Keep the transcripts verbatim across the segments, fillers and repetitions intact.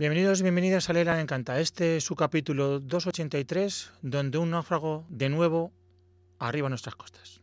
Bienvenidos y bienvenidas a Lela Encanta. Este es su capítulo doscientos ochenta y tres, donde un náufrago de nuevo arriba a nuestras costas.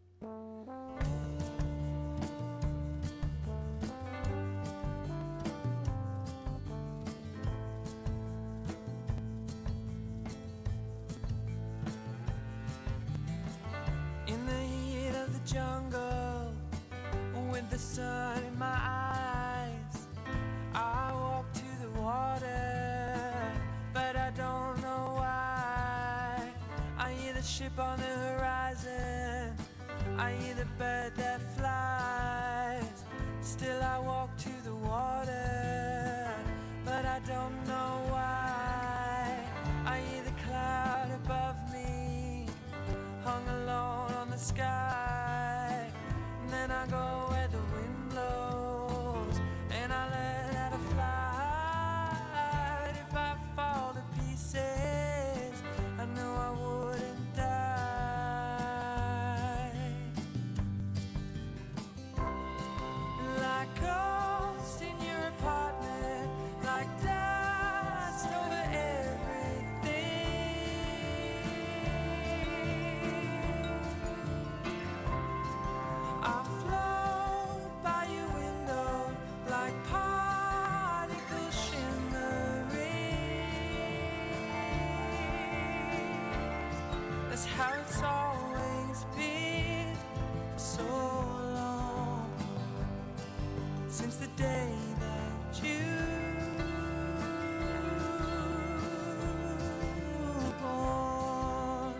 In the heat of the jungle, with the sun in my eyes, I walk to the water, but I don't know why. I hear the ship on the horizon, I hear the bird that flies. Still I walk to the water, but I don't know why. I hear the cloud above me, hung alone on the sky. And then I go where the wind blows, and I learn how to fly. But if I fall to pieces, I know I wouldn't die. Like ghosts in your apartment, like dust over everything. I float by your window like particles shimmering. That's how it's always been for so long, since the day that you were born.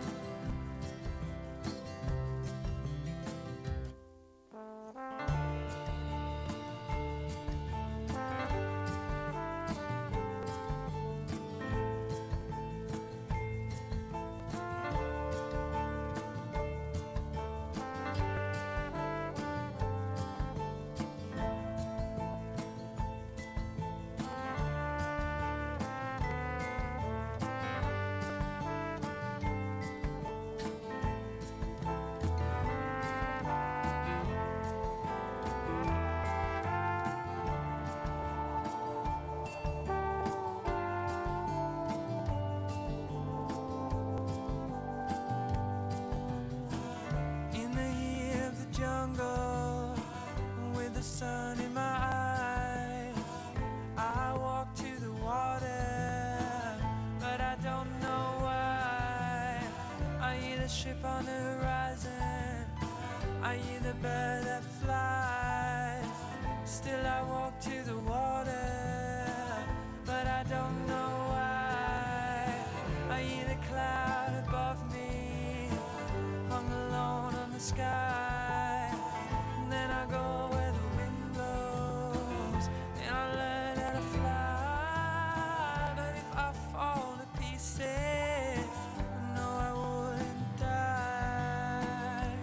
In the heat of the jungle, with the sun in my eyes, I walk to the water, but I don't know why. I hear the ship on the horizon, I hear the bird that flies. Still I walk to the water, but I don't know why. I hear the cloud above me, hung alone on the sky. And then I go where the wind blows, and I learn how to fly. But if I fall to pieces, I know I wouldn't die.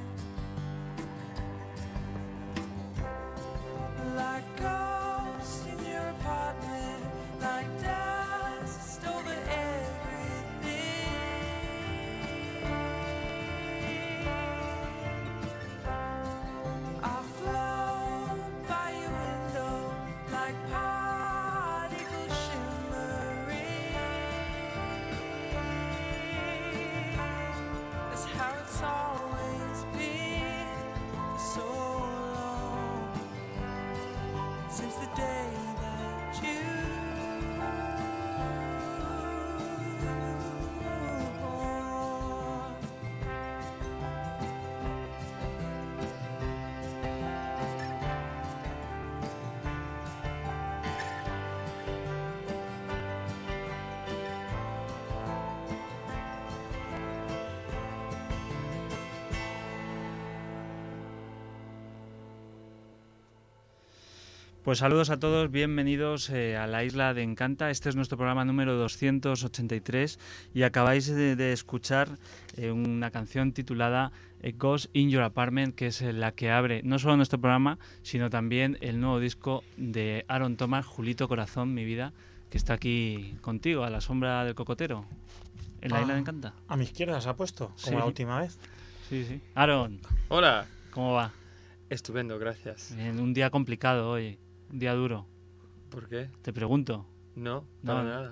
Like ghosts in your apartment, like dust over everything. I float by your window like particles shimmering. That's how it's always been for so long, since the day that you were born. Pues saludos a todos, bienvenidos eh, a la Isla de Encanta. Este es nuestro programa número doscientos ochenta y tres y acabáis de, de escuchar eh, una canción titulada eh, Ghost in Your Apartment, que es eh, la que abre no solo nuestro programa, sino también el nuevo disco de Aaron Thomas, Julito Corazón, mi vida, que está aquí contigo, a la sombra del cocotero, en la Ah, Isla de Encanta. A mi izquierda se ha puesto, como Sí. la última vez. Sí, sí. Aaron, Hola. ¿cómo va? Estupendo, gracias. Bien, un día complicado hoy, un día duro. ¿Por qué? Te pregunto. No, No, para no. nada.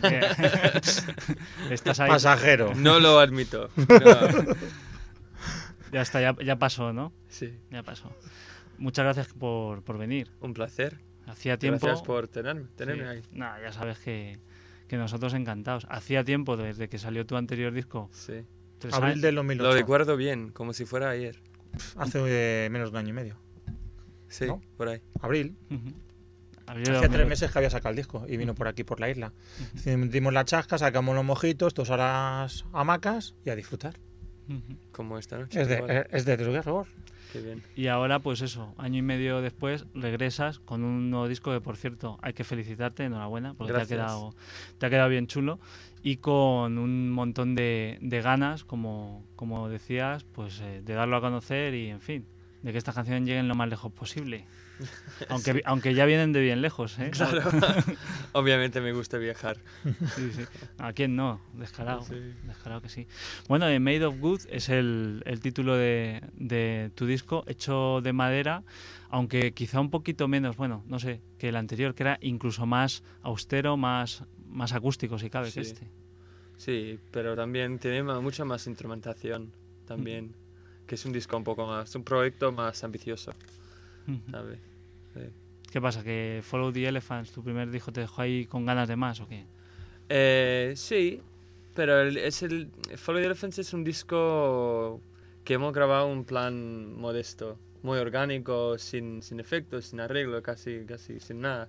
Que- Estás ahí. Pasajero. No lo admito. No. Ya está, ya, ya pasó, ¿no? Sí, Ya pasó. Muchas gracias por, por venir. un placer. Hacía tiempo. Gracias por tenerme, tenerme Sí. ahí. Nada, ya sabes que, que nosotros encantados. Hacía tiempo desde que salió tu anterior disco. Sí. tres Abril años. del dos mil ocho. Lo recuerdo bien, como si fuera ayer. Hace eh, menos de un año y medio. Sí, ¿No? por ahí. Abril. Ujú. Abril Hacía dos mil tres ocho. meses que había sacado el disco y vino por aquí, por la isla. Dimos la chasca, sacamos los mojitos, todos a las hamacas y a disfrutar. Ujú. Como esta noche. Es de, igual. es- es de Trigueros. Qué bien. Y ahora, pues eso, año y medio después, regresas con un nuevo disco que, por cierto, hay que felicitarte, enhorabuena, porque te ha, Gracias. quedado, te ha quedado bien chulo. Y con un montón de, de ganas, como, como decías, pues eh, de darlo a conocer y, en fin, de que estas canciones lleguen lo más lejos posible. Aunque, vi- aunque ya vienen de bien lejos, ¿eh? Claro. Obviamente me gusta viajar. Sí, sí. ¿A quién no? Descarado. Sí. Descarado que sí. Bueno, eh, Made of Wood es el, el título de, de tu disco, hecho de madera, aunque quizá un poquito menos, bueno, no sé, que el anterior, que era incluso más austero, más, más acústico, si cabe, que Sí. este. Sí, pero también tiene ma- mucha más instrumentación. También. Que es un disco un poco más. Un proyecto más ambicioso, Ujú. ¿sabes? Sí. ¿Qué pasa? ¿Que Follow the Elephants, tu primer disco, te dejó ahí con ganas de más o qué? Eh, sí, pero el- es el Follow the Elephants es un disco que hemos grabado en plan modesto, muy orgánico, sin, sin efectos, sin arreglo, casi, casi sin nada.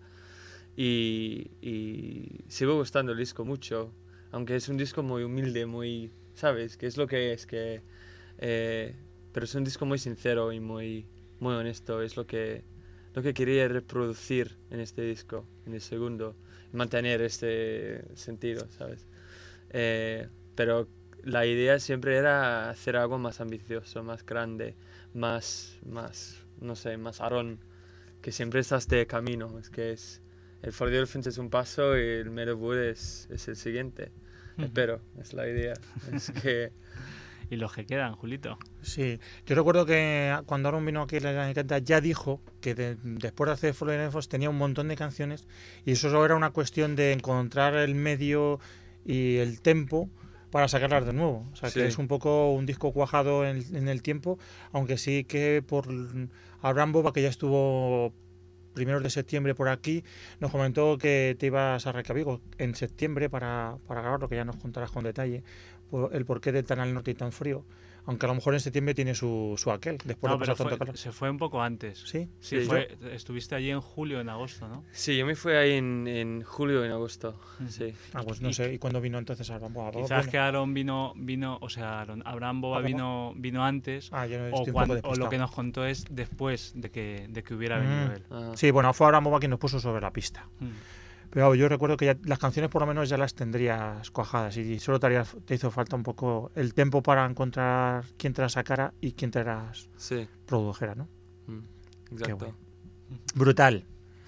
Y, y sigo gustando el disco mucho, aunque es un disco muy humilde, muy, ¿sabes? Que es lo que es, que, eh, pero es un disco muy sincero y muy, muy honesto, es lo que, lo que quería reproducir en este disco, en el segundo, mantener este sentido, ¿sabes? Eh, pero la idea siempre era hacer algo más ambicioso, más grande, más, más, no sé, más Aaron, que siempre estás de camino, es que es... El For the Elephants es un paso y el Made of Wood es, es el siguiente. Espero, es la idea. Es que... Y los que quedan, Julito. Sí, yo recuerdo que cuando Aaron vino aquí a la Encanta ya dijo que de- después de hacer Follow the Elephants tenía un montón de canciones y eso solo era una cuestión de encontrar el medio y el tempo para sacarlas de nuevo. O sea, Sí. que es un poco un disco cuajado en, en el tiempo, aunque sí que por Abraham Boba, que ya estuvo primeros de septiembre por aquí, nos comentó que te ibas a Reykjavik en septiembre para, para grabarlo, que ya nos contarás con detalle por el porqué de tan al norte y tan frío. Aunque a lo mejor en septiembre tiene su, su aquel, después No, de pero pasar tanto fue- calor. se fue un poco antes. ¿Sí? Sí, Sí, fue, estuviste allí en julio, en agosto, ¿no? Sí, yo me fui ahí en, en julio y en agosto. Sí. Ah, pues Y- no y- sé. ¿Y cuándo vino entonces Abraham Boba? Quizás Bueno. que Aaron vino, vino, o sea, Aaron- Abraham Boba Ah, ¿cómo? vino, vino antes, Ah, yo no o, estoy un cuan- poco o despistado. lo que nos contó es después de que, de que hubiera Mm. venido él. Ah, Sí, bueno, fue Abraham Boba quien nos puso sobre la pista. Mm. Pero yo recuerdo que ya las canciones por lo menos ya las tendrías cuajadas y solo te, haría- te hizo falta un poco el tiempo para encontrar quién te las sacara y quién te las sí, produjera, ¿no? mm, exacto. bueno. Brutal.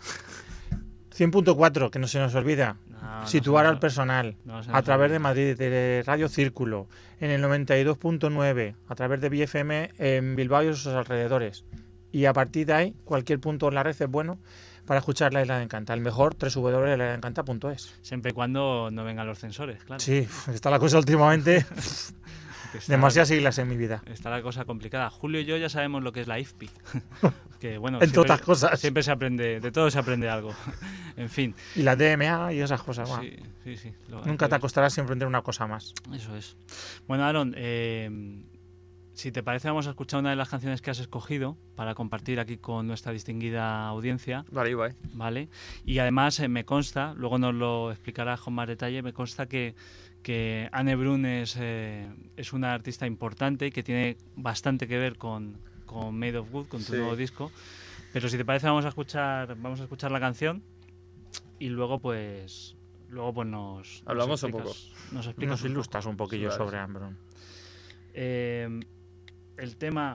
cien punto cuatro, que no se nos olvida. No, no Situar se al nos- personal no se a nos través de olvida. Madrid, de Radio Círculo, en el noventa y dos punto nueve, a través de B F M en Bilbao y sus alrededores. Y a partir de ahí, cualquier punto en la red es bueno para escuchar La Isla de Encanta. El mejor, doble u doble u doble u punto la isla de encanta punto es. Siempre y cuando no vengan los censores, claro. Sí, está la cosa últimamente, Que está- demasiadas siglas en mi vida. Está la cosa complicada. Julio y yo ya sabemos lo que es la I F P I. Que bueno, Entre siempre- otras cosas. Siempre se aprende, de todo se aprende algo. En fin. Y la D M A y esas cosas. bueno. Sí, sí, sí. Lo- Nunca te acostarás sin aprender una cosa más. Eso es. Bueno, Aaron, eh, si te parece, vamos a escuchar una de las canciones que has escogido para compartir aquí con nuestra distinguida audiencia, Vale, guay. ¿vale? Y además eh, me consta, luego nos lo explicarás con más detalle, me consta que, que Anne Brun es, eh, es una artista importante y que tiene bastante que ver con, con Made of Wood, con tu Sí. nuevo disco. Pero si te parece, vamos a escuchar, vamos a escuchar la canción y luego pues luego pues nos Hablamos nos un explicas- nos explicas Nos un poco. ilustras un poquillo Vale. sobre Ambrón. Eh, el tema,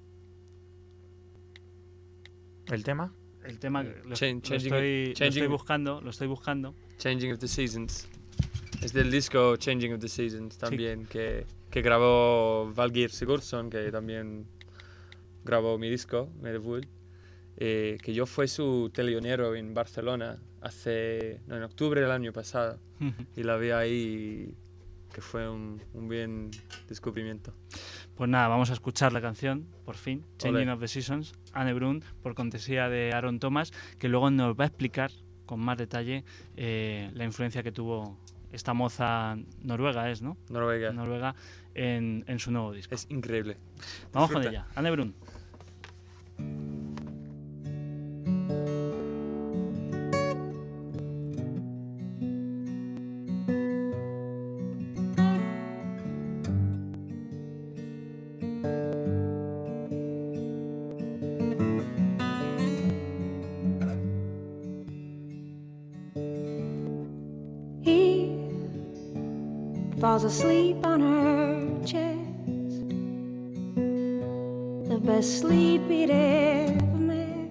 ¿El tema? el tema que lo, Chan- lo changing- estoy, lo changing- estoy buscando, lo estoy buscando. Changing of the Seasons. Es del disco Changing of the Seasons también, que, que grabó Valgir Sigurdsson, que también grabó mi disco, Made of Wood. eh, que yo fui su telonero en Barcelona hace, no, en octubre del año pasado. Y la vi ahí, que fue un, un bien descubrimiento. Pues nada, vamos a escuchar la canción, por fin, Changing Olé. of the Seasons, Anne Brun, por cortesía de Aaron Thomas, que luego nos va a explicar con más detalle eh, la influencia que tuvo esta moza noruega, es, ¿no? Noruega. Noruega en, en su nuevo disco. Es increíble. Vamos con Disfruta. ella, Anne Brun. He falls asleep on her chest, the best sleep he'd ever met.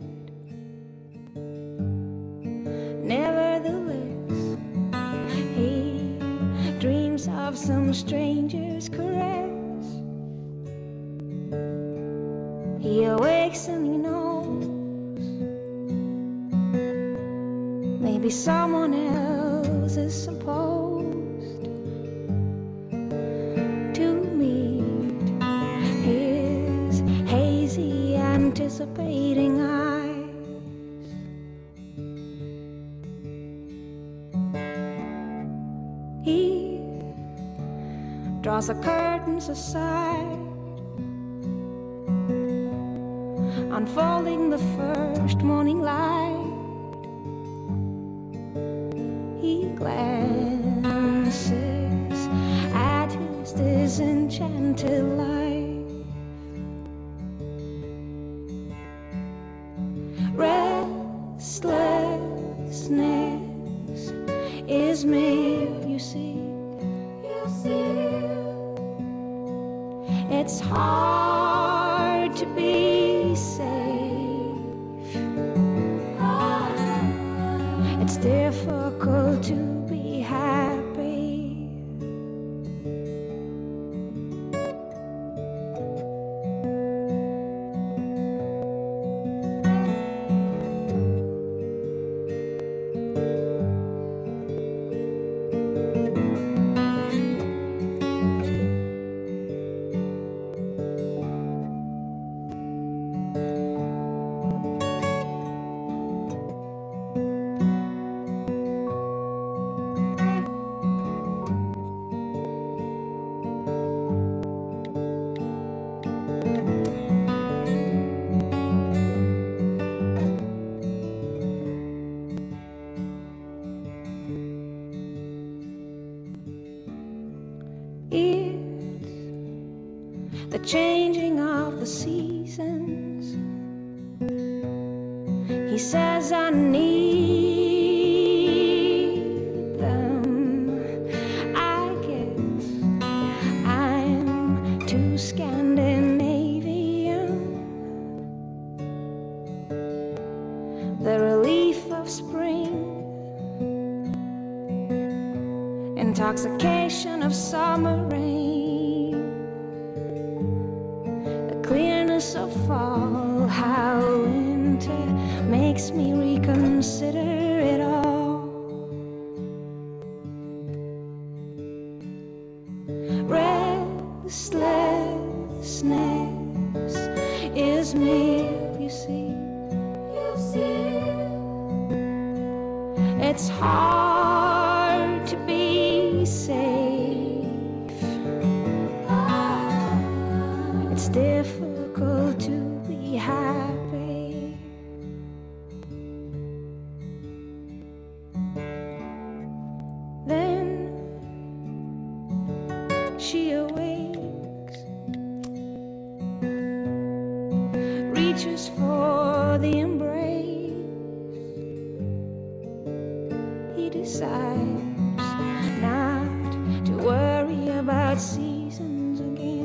Nevertheless, he dreams of some stranger's caress. He awakes and he knows maybe someone else is supposed to meet his hazy, anticipating eyes. He draws the curtains aside, unfolding the first morning light. He glances at his disenchanted life. Restlessness is me, you see. You see, it's hard to be safe. It's difficult to be happy. It's the changing of the seasons. He says I need them. I guess I'm too Scandinavian. The relief of spring, intoxication of summer rain, the clearness of fall, how winter makes me reconsider it all. Restlessness is me, you see. You see, it's hard to be safe. It's difficult to be happy. Then she awakes, reaches for the embrace. He decides not to worry about seasons again.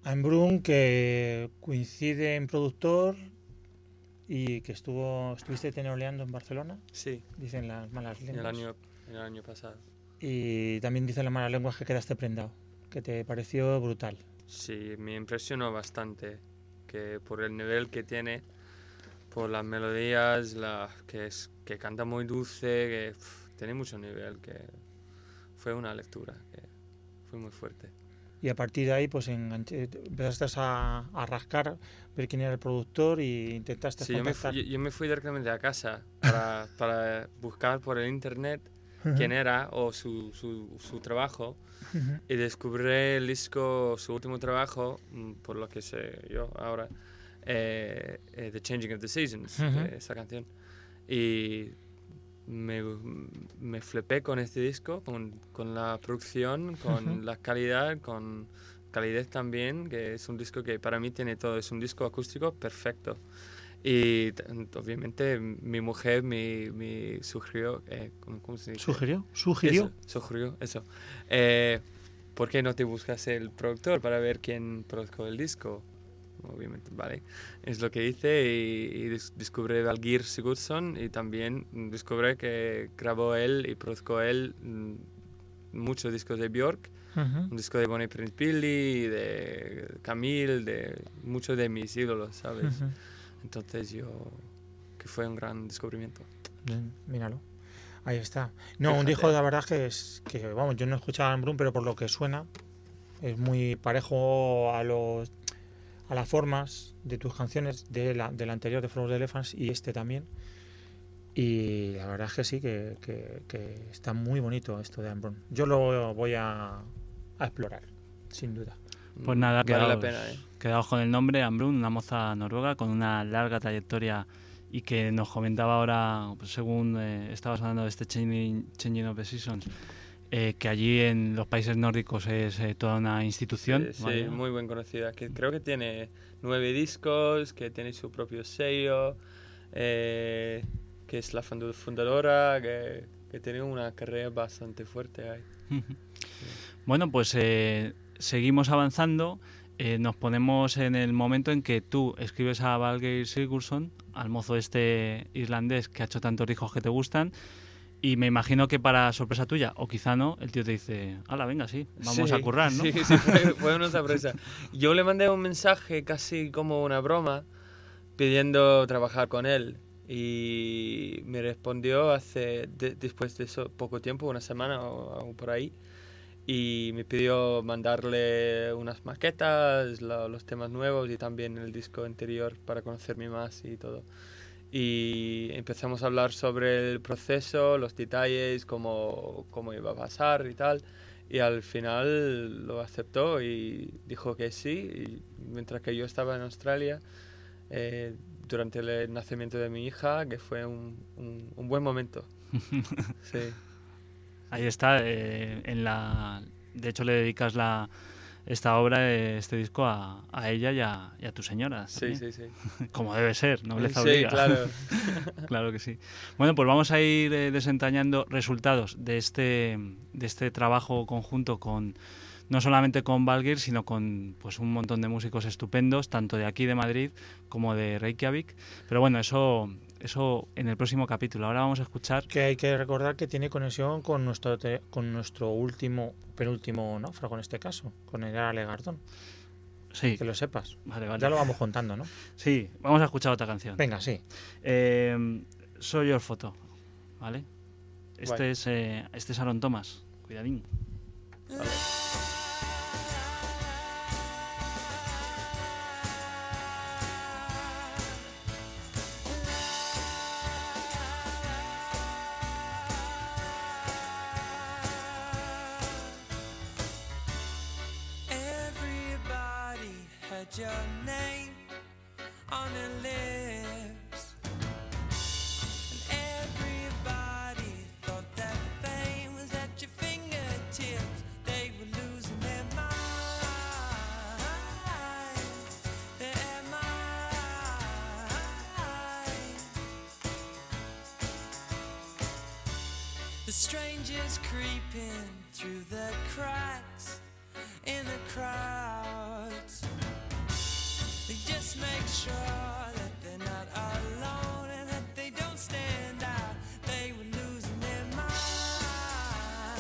Ambrun, que coincide en productor y que estuvo estuviste tenoreando en Barcelona, Sí, dicen las malas el lenguas. año, el año pasado. Y también dicen las malas lenguas que quedaste prendado, que te pareció brutal. Sí, me impresionó bastante que por el nivel que tiene, por las melodías, la, que, es, que canta muy dulce, que pf, tiene mucho nivel, que fue una lectura, que fue muy fuerte. Y a partir de ahí, pues enganché, empezaste a, a rascar, ver quién era el productor y intentaste Sí, yo me, contactar. fui, yo, yo me fui directamente a casa para, para buscar por el internet quién era o su, su, su trabajo Ujú. y descubrí el disco, su último trabajo, mm, por lo que sé yo ahora, eh, eh, The Changing of the Seasons, Ujú. de esa canción. Y me, me flipé con este disco, con, con la producción, con Ujú. la calidad, con calidez también, que es un disco que para mí tiene todo, es un disco acústico perfecto. Y t- obviamente mi mujer me, me sugirió, eh, ¿cómo cómo se dice? ¿Sugirió? ¿Sugirió? Eso, sugirió, eso. Eh, ¿por qué no te buscas el productor para ver quién produjo el disco? Obviamente, vale. Es lo que hice y, y des- descubrí a Algir Sigurdsson y también descubrí que grabó él y produjo él mm, muchos discos de Björk, Ujú. un disco de Bonnie Prince Billy, de Camille, de muchos de mis ídolos, ¿sabes? Ujú. Entonces yo, que fue un gran descubrimiento. Bien, míralo. Ahí está. No, un Fíjate. disco la verdad que es que, vamos, yo no he escuchado a Ambrun, pero por lo que suena, es muy parejo a los a las formas de tus canciones, de la, del anterior de For the Elephants y este también. Y la verdad es que sí, que, que, que está muy bonito esto de Ambrun. Yo lo voy a, a explorar, sin duda. Pues Mm, nada, vale quedaos, la pena, ¿eh? quedaos con el nombre, Ambrun, una moza noruega con una larga trayectoria y que nos comentaba ahora, pues, según eh, estabas hablando de este Changing, Changing of the Seasons, eh, que allí en los países nórdicos es eh, toda una institución. Sí, sí, ¿vale? muy bien conocida. Que creo que tiene nueve discos, que tiene su propio sello, eh, que es la fundu- fundadora, que, que tiene una carrera bastante fuerte ahí. Bueno, pues eh, seguimos avanzando. Eh, nos ponemos en el momento en que tú escribes a Valgeir Sigurdsson, al mozo este islandés que ha hecho tantos discos que te gustan, y me imagino que para sorpresa tuya, o quizá no, el tío te dice, hala, venga, sí, vamos Sí, a currar, ¿no? Sí, sí, fue, fue una sorpresa. Yo le mandé un mensaje casi como una broma pidiendo trabajar con él y me respondió hace de- después de eso poco tiempo, una semana o, o por ahí, y me pidió mandarle unas maquetas, la- los temas nuevos y también el disco anterior para conocerme más y todo. Y empezamos a hablar sobre el proceso, los detalles, cómo, cómo iba a pasar y tal. Y al final lo aceptó y dijo que sí. Y mientras que yo estaba en Australia, eh, durante el nacimiento de mi hija, que fue un, un, un buen momento. Sí, Ahí está, eh, en la, de hecho le dedicas la, esta obra, eh, este disco a, a ella y a, y a tu señora. sí, también. sí, sí. Como debe ser, nobleza Sí, obliga. claro. Claro que sí. Bueno, pues vamos a ir eh, desentrañando resultados de este, de este trabajo conjunto con no solamente con Valgeir, sino con pues un montón de músicos estupendos, tanto de aquí de Madrid como de Reykjavik. Pero bueno, eso, eso en el próximo capítulo. Ahora vamos a escuchar. Que hay que recordar que tiene conexión con nuestro te- con nuestro último, penúltimo náufrago en este caso, con el Ale Gardón. Sí, Que lo sepas. vale, vale. Ya lo vamos contando, ¿no? Sí, vamos a escuchar otra canción. Venga, sí. Eh, Soy Your Photo, ¿vale? Este Guay. es, eh, este es Aaron Thomas. Cuidadín. Everybody had your name on their lips, and everybody thought that fame was at your fingertips. They were losing their mind, their mind. The strangers creeping through the cracks in the crowds. sure that they're not alone and that they don't stand out. They were losing their minds,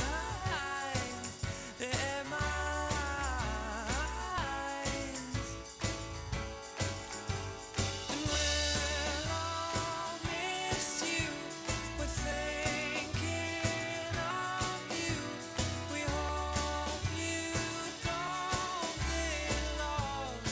their minds. And we'll all miss you. We're thinking of you. We hope you don't get lost.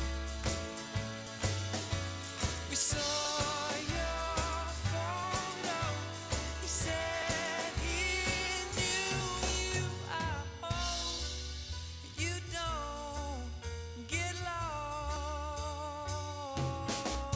We saw your photo. He said he knew you. I hope you don't get lost.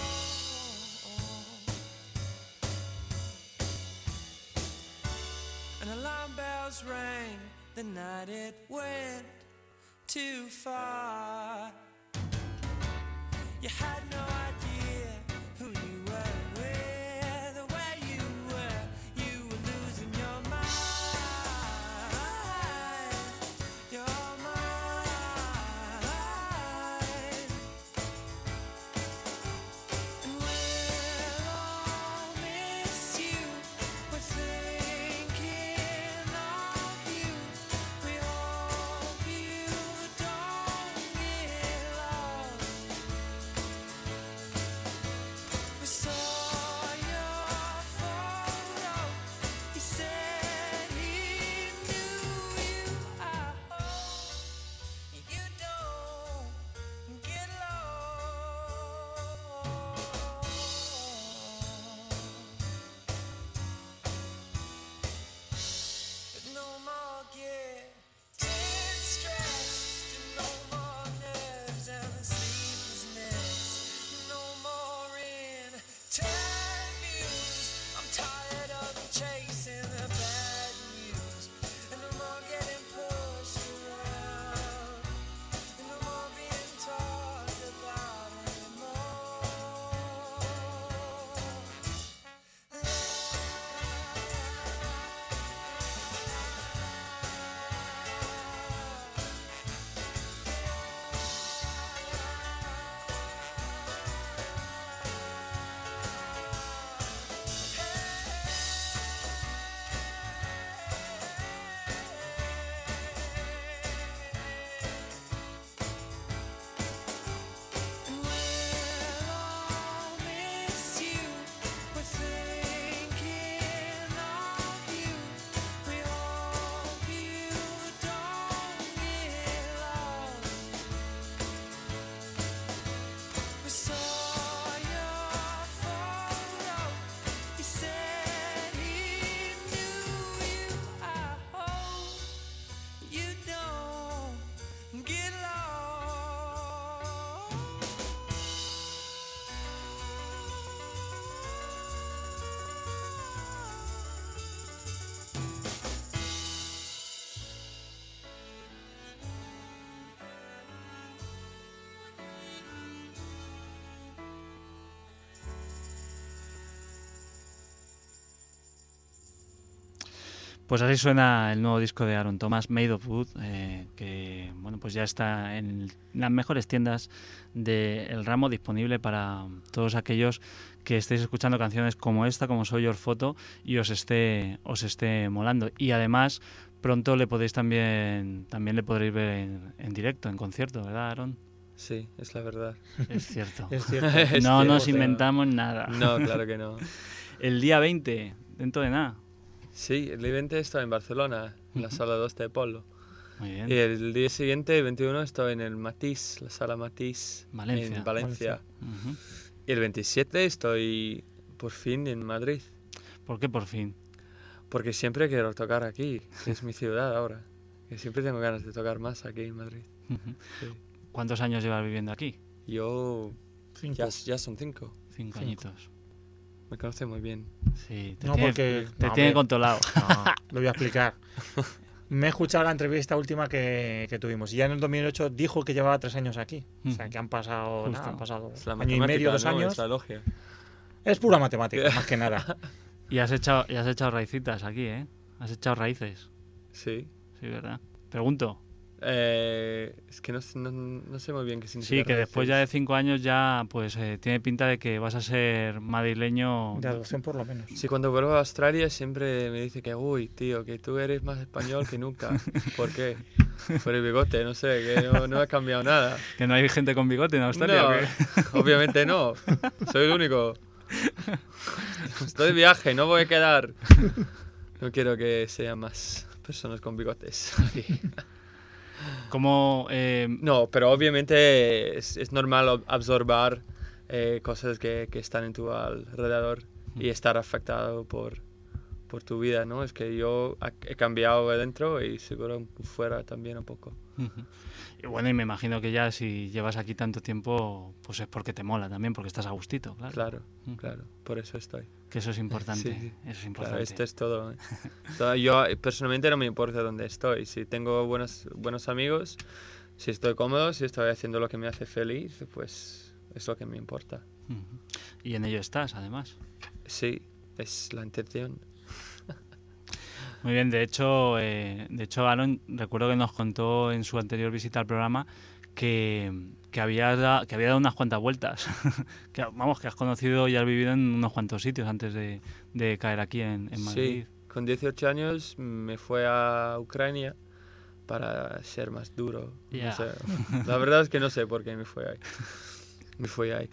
And alarm bells rang the night it went too far. You had no idea who you were with, or where you were. You were losing your mind, your mind. And we'll all miss you. We're thinking of you. We hope you don't get lost. We saw your photo. He said he knew you. I hope you don't get lost. But no more getting stressed, and no more nerves and the sleeplessness. No more interviews. I'm tired of chasing the bad news. And no more getting pushed around. And no more being talked about anymore. And we'll all miss you. We're thinking of you. We hope you don't get lost. We saw your photo. He said he knew you. I hope you don't get lost. Pues así suena el nuevo disco de Aaron Thomas, Made of Wood, eh, que bueno, pues ya está en las mejores tiendas del ramo, disponible para todos aquellos que estéis escuchando canciones como esta, como Soy Your Photo, y os esté os esté molando. Y además pronto le podéis también también le podréis ver en, en directo, en concierto, ¿verdad, Aaron? Sí, es la verdad. Es cierto. Es cierto. Es No cierto. nos inventamos nada. No, claro que no. El día veinte, dentro de nada. Sí, el día veinte estoy en Barcelona, en la sala dos de Polo. Muy bien. Y el día siguiente, el veintiuno, estoy en el Matisse, la sala Matisse, Valencia. en Valencia. Ujú. Y el veintisiete estoy por fin en Madrid, ¿Por qué por fin? porque siempre quiero tocar aquí, que es mi ciudad ahora. Que siempre tengo ganas de tocar más aquí en Madrid. Ujú. Sí. ¿Cuántos años llevas viviendo aquí? Yo, Cinco. ya, ya son cinco, Cinco Cinco. añitos. me conoce muy bien. Sí, te No, tiene, porque... te no, tiene hombre, controlado. no, lo voy a explicar. Me he escuchado la entrevista última que, que tuvimos y ya en el dos mil ocho dijo que llevaba tres años aquí. O sea, que han pasado, Justo. nada, han pasado Es la año y medio, matemática, dos ¿no? años. Es la logia. Es pura matemática, más que nada. Y has echado, y has echado raicitas aquí, ¿eh? Has echado raíces. Sí. Sí, ¿verdad? Pregunto. Eh, es que no, no, no sé muy bien qué significa. Sí, que después raíces. ya de cinco años ya pues eh, tiene pinta de que vas a ser madrileño. De adopción por lo menos. Sí, cuando vuelvo a Australia siempre me dice que, uy, tío, que tú eres más español que nunca. ¿Por qué? Por el bigote, no sé, que no, no ha cambiado nada. Que no hay gente con bigote en Australia. No, ¿o qué? obviamente no. Soy el único. Estoy de viaje, no voy a quedar. No quiero que sean más personas con bigotes aquí. Como eh, No, pero obviamente es, es normal ob- absorber eh, cosas que, que están en tu alrededor y estar afectado por, por tu vida, ¿no? Es que yo ha- he cambiado adentro y seguro fuera también un poco. Ujú. Y bueno, y me imagino que ya si llevas aquí tanto tiempo, pues es porque te mola también, porque estás a gustito, claro. Claro, Ujú. claro, por eso estoy. Que eso es importante. Sí, sí. Eso es Claro, importante. esto es todo. ¿eh? Todo- Yo eh, personalmente no me importa dónde estoy. Si tengo buenos, buenos amigos, si estoy cómodo, si estoy haciendo lo que me hace feliz, pues es lo que me importa. Ujú. Y en ello estás, además. Sí, es la intención. Muy bien, de hecho, eh, de hecho, Aaron, recuerdo que nos contó en su anterior visita al programa que, que, había, da- que había dado unas cuantas vueltas. que, vamos, que has conocido y has vivido en unos cuantos sitios antes de, de caer aquí en, en Madrid. Sí, con dieciocho años me fui a Ucrania para ser más duro. No Ya. sé. La verdad es que no sé por qué me fui ahí. Me fui ahí.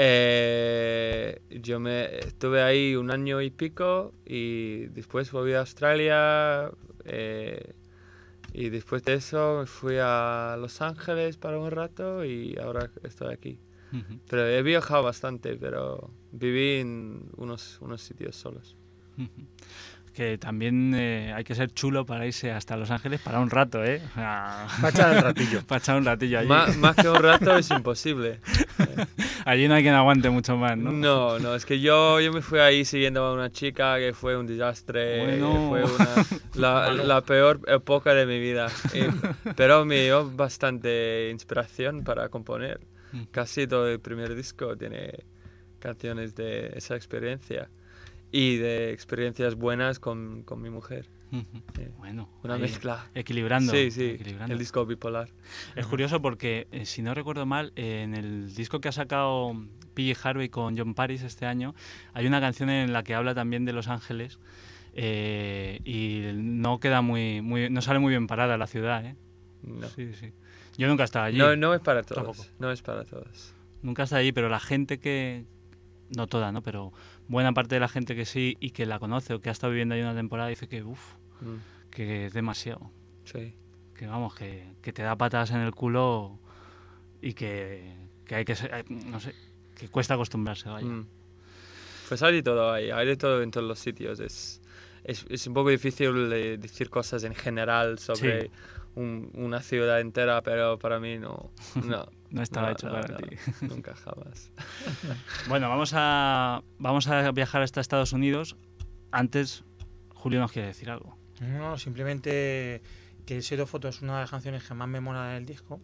Eh, yo me estuve ahí un año y pico y después volví a Australia eh, y después de eso me fui a Los Ángeles para un rato y ahora estoy aquí. Ujú, Pero he viajado bastante, pero viví en unos, unos sitios solos. ujú. Que también eh, hay que ser chulo para irse hasta Los Ángeles para un rato, ¿eh? O sea, Para echar el ratillo. para echar un ratillo allí. Má- más que un rato es imposible. Allí no hay quien aguante mucho más, ¿no? No, no, es que yo, yo me fui ahí siguiendo a una chica que fue un desastre, Bueno. que fue una, la, la peor época de mi vida. Y- pero me dio bastante inspiración para componer. Mm. Casi todo el primer disco tiene canciones de esa experiencia y de experiencias buenas con, con mi mujer. Ujú. Sí. Bueno, Una ahí, mezcla. Equilibrando. Sí, sí, equilibrando. el disco bipolar. Es curioso porque, eh, si no recuerdo mal, eh, en el disco que ha sacado P J Harvey con John Paris este año, hay una canción en la que habla también de Los Ángeles eh, y no queda muy, muy, no sale muy bien parada la ciudad, ¿eh? No. Sí, sí. Yo nunca he estado allí. No, no es para todos. Tampoco. No es para todos. Nunca he estado allí, pero la gente que, no toda, ¿no? Pero buena parte de la gente que sí y que la conoce o que ha estado viviendo ahí una temporada dice que, uff, Mm, que es demasiado. sí. Que vamos, que, que te da patadas en el culo y que, que hay que ser, hay- no sé, que cuesta acostumbrarse, vaya. Mm. Pues hay de todo ahí, hay de todo en todos los sitios. Es, es, es un poco difícil de decir cosas en general sobre Sí. un- una ciudad entera, pero para mí no. No, No estaba no, hecho no, para no, ti. nunca jamás. Bueno, vamos a, vamos a viajar hasta Estados Unidos. Antes, Julio nos quiere decir algo. No, simplemente que Zero Photo es una de las canciones que más me mola del disco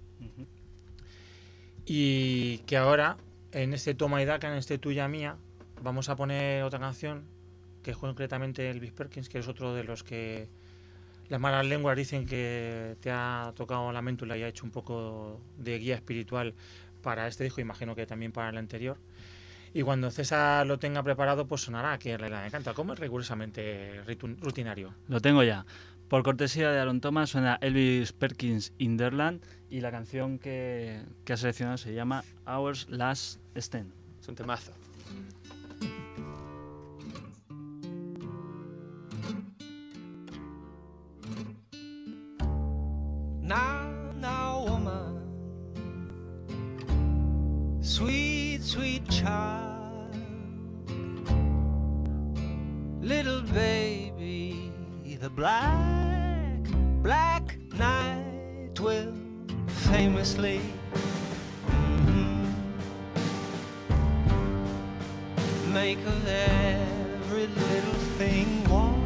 y que ahora en este Toma y Daca, en este Tuya Mía, vamos a poner otra canción que es concretamente Elvis Perkins, que es otro de los que las malas lenguas dicen que te ha tocado la méntula y ha hecho un poco de guía espiritual para este disco, imagino que también para el anterior. Y cuando César lo tenga preparado, pues sonará aquí en la Isla de Canta, como es rigurosamente ritu- rutinario. Lo tengo ya. Por cortesía de Aaron Thomas suena Elvis Perkins Inderland y la canción que, que ha seleccionado se llama Our Last Stand. Es un temazo. Now, now, woman, sweet, sweet child, little baby, the black, black night will famously mhm, make of every little thing warm.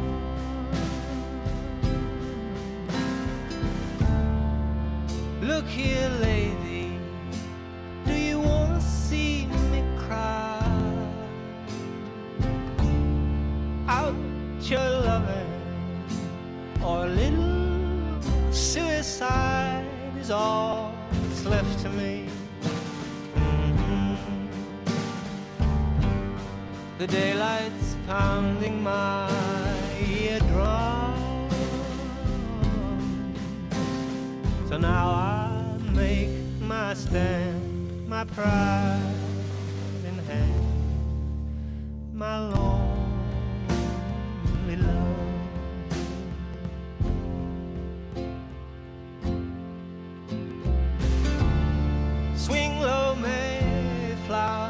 Look here, lady, do you wanna see me cry? Out your loving or a little suicide? is all that's left to me. Mhm. The daylight's pounding my eardrum, so now I make my stand, my pride in hand, my lonely love. Swing low, Mayflower,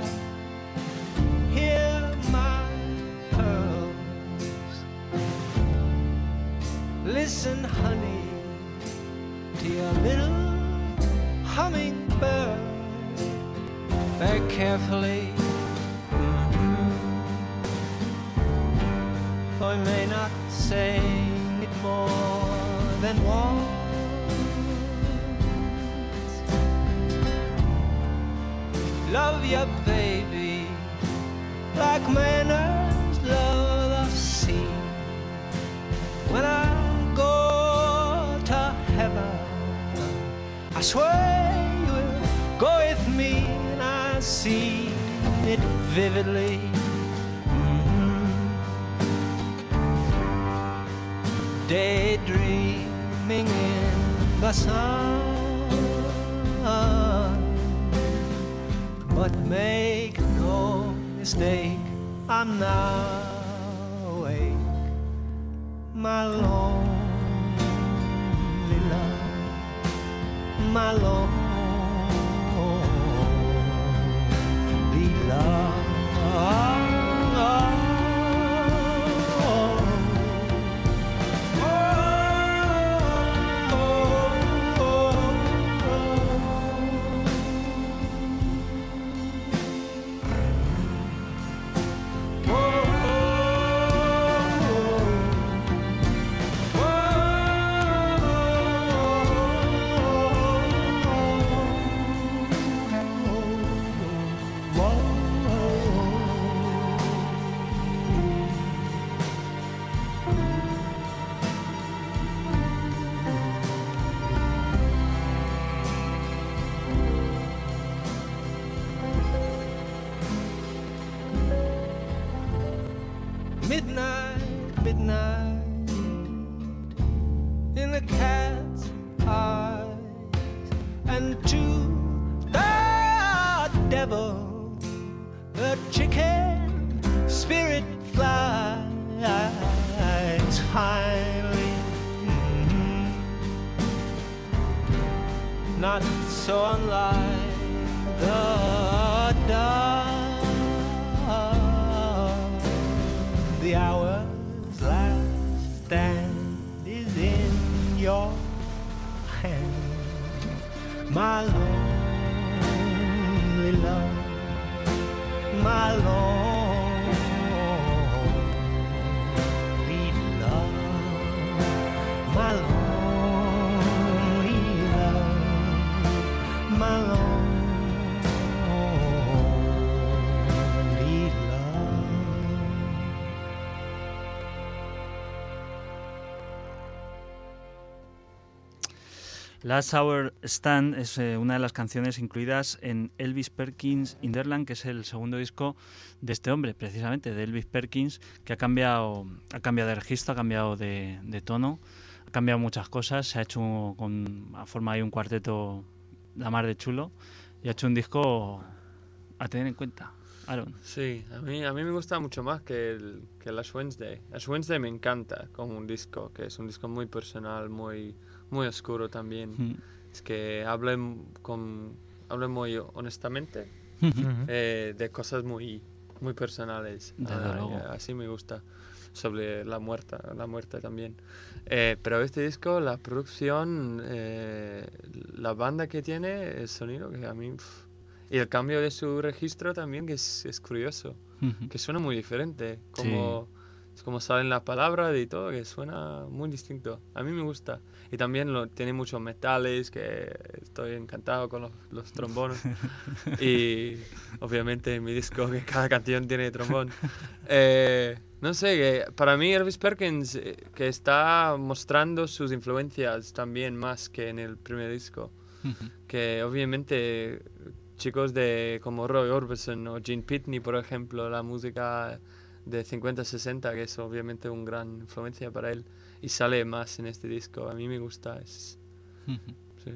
hear my pearls. Listen, honey, to your little hummingbird. Very carefully, mm-hmm. For I may not say it more than once. Love your baby like manners love the sea. When I go to heaven, I swear you will go with me, and I see it vividly. Mm-hmm. Daydreaming in the sun. But make no mistake, I'm now awake, my lonely love, my lonely love. Midnight, midnight, in the cat's eyes, and to the devil, the chicken spirit flies finally. Mm-hmm. Not so unlike the dove. The hour's last stand is in your hands, my lonely love, my lonely love, my lonely love, my lonely love. Last Hour Stand es eh, una de las canciones incluidas en Elvis Perkins Hinterland, que es el segundo disco de este hombre, precisamente, de Elvis Perkins, que ha cambiado, ha cambiado de registro, ha cambiado de, de tono, ha cambiado muchas cosas, se ha hecho con a forma de un cuarteto la mar de chulo y ha hecho un disco a tener en cuenta. Aaron. Sí, a mí, a mí me gusta mucho más que, el, que el Ash Wednesday. Ash Wednesday me encanta como un disco, que es un disco muy personal, muy, muy oscuro también. Mm. Es que habla, con, habla muy honestamente Uh-huh. eh, de cosas muy, muy personales. Desde Ah, luego. así me gusta. Sobre la muerte, la muerte también. Eh, pero este disco, la producción, eh, la banda que tiene, el sonido que a mí... Pff, y el cambio de su registro también, que es, es curioso, Uh-huh. que suena muy diferente, como, sí. Es como salen las palabras y todo, que suena muy distinto. A mí me gusta. Y también lo, tiene muchos metales, que estoy encantado con los, los trombones. Y obviamente en mi disco, que cada canción tiene trombón. Eh, no sé, que para mí Elvis Perkins, eh, que está mostrando sus influencias también más que en el primer disco. Que obviamente chicos de como Roy Orbison o Gene Pitney, por ejemplo, la música de cincuenta sesenta, que es obviamente una gran influencia para él, y sale más en este disco. A mí me gusta. Es, sí.